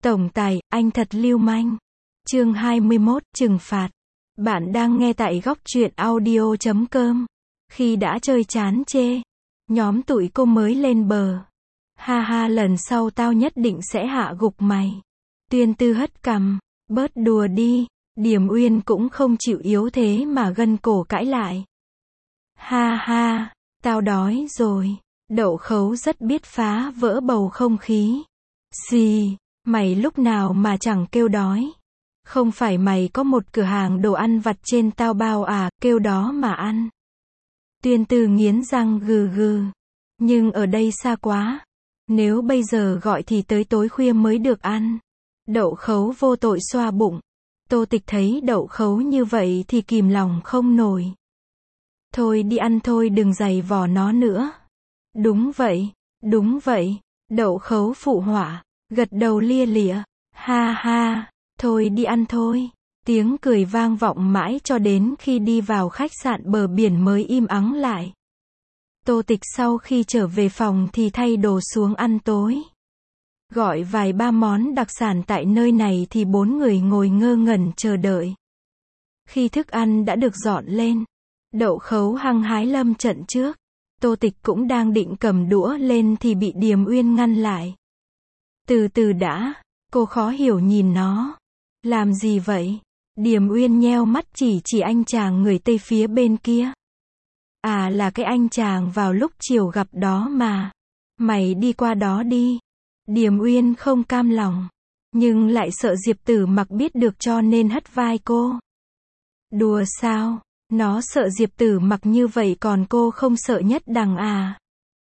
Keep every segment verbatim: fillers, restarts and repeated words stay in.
Tổng tài, anh thật lưu manh. Chương hai mươi mốt, trừng phạt. Bạn đang nghe tại góc truyện audio chấm com. Khi đã chơi chán chê, nhóm tụi cô mới lên bờ. Ha ha, lần sau tao nhất định sẽ hạ gục mày. Tuyên Tư hất cằm, bớt đùa đi. Điềm Uyên cũng không chịu yếu thế mà gân cổ cãi lại. Ha ha, tao đói rồi. Đậu Khấu rất biết phá vỡ bầu không khí. Xì, mày lúc nào mà chẳng kêu đói. Không phải mày có một cửa hàng đồ ăn vặt trên tao bao à, kêu đó mà ăn. Tuyên Tư nghiến răng gừ gừ. Nhưng ở đây xa quá. Nếu bây giờ gọi thì tới tối khuya mới được ăn. Đậu Khấu vô tội xoa bụng. Tô Tịch thấy Đậu Khấu như vậy thì kìm lòng không nổi. Thôi đi ăn thôi, đừng giày vò nó nữa. Đúng vậy, đúng vậy. Đậu Khấu phụ họa, gật đầu lia lịa. Ha ha, thôi đi ăn thôi. Tiếng cười vang vọng mãi cho đến khi đi vào khách sạn bờ biển mới im ắng lại. Tô Tịch sau khi trở về phòng thì thay đồ xuống ăn tối. Gọi vài ba món đặc sản tại nơi này thì bốn người ngồi ngơ ngẩn chờ đợi. Khi thức ăn đã được dọn lên, Đậu Khấu hăng hái lâm trận trước. Tô Tịch cũng đang định cầm đũa lên thì bị Điềm Uyên ngăn lại. Từ từ đã, cô khó hiểu nhìn nó. Làm gì vậy? Điềm Uyên nheo mắt chỉ chỉ anh chàng người Tây phía bên kia. À, là cái anh chàng vào lúc chiều gặp đó mà. Mày đi qua đó đi. Điềm Uyên không cam lòng, nhưng lại sợ Diệp Tử Mặc biết được cho nên hất vai cô. Đùa sao? Nó sợ Diệp Tử Mặc như vậy còn cô không sợ Nhất Đằng à?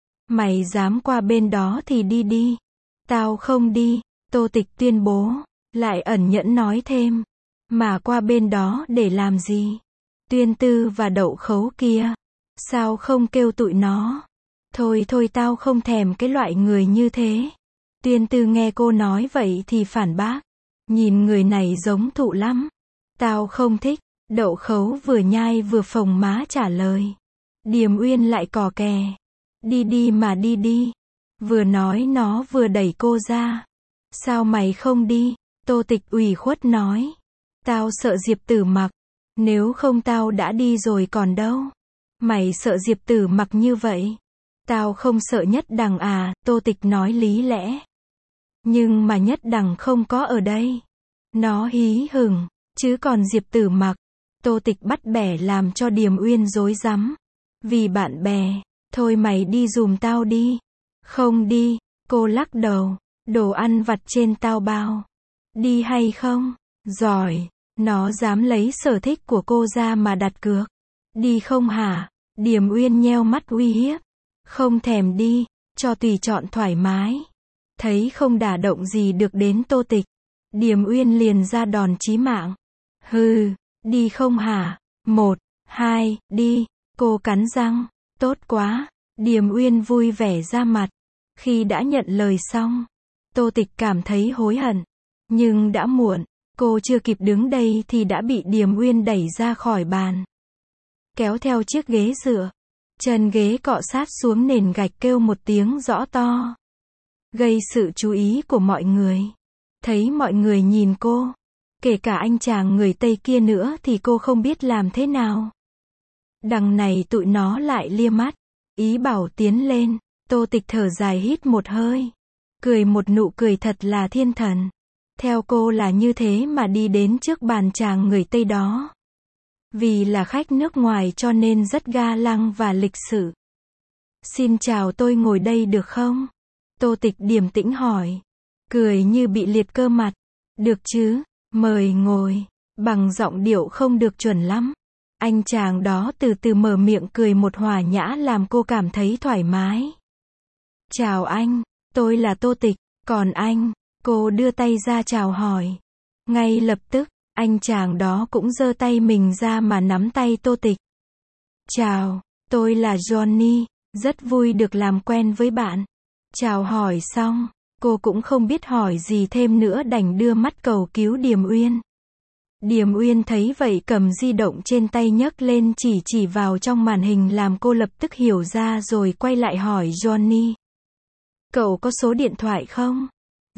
Mày dám qua bên đó thì đi đi. Tao không đi, Tô Tịch tuyên bố, lại ẩn nhẫn nói thêm. Mà qua bên đó để làm gì? Tuyên Tư và Đậu Khấu kia, sao không kêu tụi nó? Thôi thôi, tao không thèm cái loại người như thế. Tuyên Tư nghe cô nói vậy thì phản bác. Nhìn người này giống Thụ lắm. Tao không thích. Đậu Khấu vừa nhai vừa phồng má trả lời. Điềm Uyên lại cò kè. Đi đi mà đi đi. Vừa nói nó vừa đẩy cô ra. Sao mày không đi? Tô Tịch ủy khuất nói. Tao sợ Diệp Tử Mặc. Nếu không tao đã đi rồi còn đâu. Mày sợ Diệp Tử Mặc như vậy. Tao không sợ Nhất Đằng à, Tô Tịch nói lý lẽ. Nhưng mà Nhất Đằng không có ở đây. Nó hí hửng, chứ còn Diệp Tử Mặc. Tô Tịch bắt bẻ làm cho Điềm Uyên rối rắm. Vì bạn bè, thôi mày đi giùm tao đi. Không đi, cô lắc đầu. Đồ ăn vặt trên tao bao. Đi hay không? Giỏi, nó dám lấy sở thích của cô ra mà đặt cược. Đi không hả? Điềm Uyên nheo mắt uy hiếp. Không thèm đi, cho tùy chọn thoải mái. Thấy không đả động gì được đến Tô Tịch, Điềm Uyên liền ra đòn chí mạng. Hừ, đi không hả? Một, hai, đi. Cô cắn răng. Tốt quá. Điềm Uyên vui vẻ ra mặt. Khi đã nhận lời xong, Tô Tịch cảm thấy hối hận. Nhưng đã muộn. Cô chưa kịp đứng đây thì đã bị Điềm Uyên đẩy ra khỏi bàn. Kéo theo chiếc ghế dựa. Chân ghế cọ sát xuống nền gạch kêu một tiếng rõ to. Gây sự chú ý của mọi người. Thấy mọi người nhìn cô. Kể cả anh chàng người Tây kia nữa thì cô không biết làm thế nào. Đằng này tụi nó lại lia mắt. Ý bảo tiến lên. Tô Tịch thở dài hít một hơi. Cười một nụ cười thật là thiên thần. Theo cô là như thế mà đi đến trước bàn chàng người Tây đó. Vì là khách nước ngoài cho nên rất ga lăng và lịch sự. Xin chào, tôi ngồi đây được không? Tô Tịch điềm tĩnh hỏi. Cười như bị liệt cơ mặt. Được chứ, mời ngồi. Bằng giọng điệu không được chuẩn lắm. Anh chàng đó từ từ mở miệng cười một hòa nhã làm cô cảm thấy thoải mái. Chào anh, tôi là Tô Tịch, còn anh? Cô đưa tay ra chào hỏi. Ngay lập tức, anh chàng đó cũng giơ tay mình ra mà nắm tay Tô Tịch. Chào, tôi là Johnny, rất vui được làm quen với bạn. Chào hỏi xong, cô cũng không biết hỏi gì thêm nữa đành đưa mắt cầu cứu Điềm Uyên. Điềm Uyên thấy vậy cầm di động trên tay nhấc lên chỉ chỉ vào trong màn hình làm cô lập tức hiểu ra rồi quay lại hỏi Johnny. Cậu có số điện thoại không?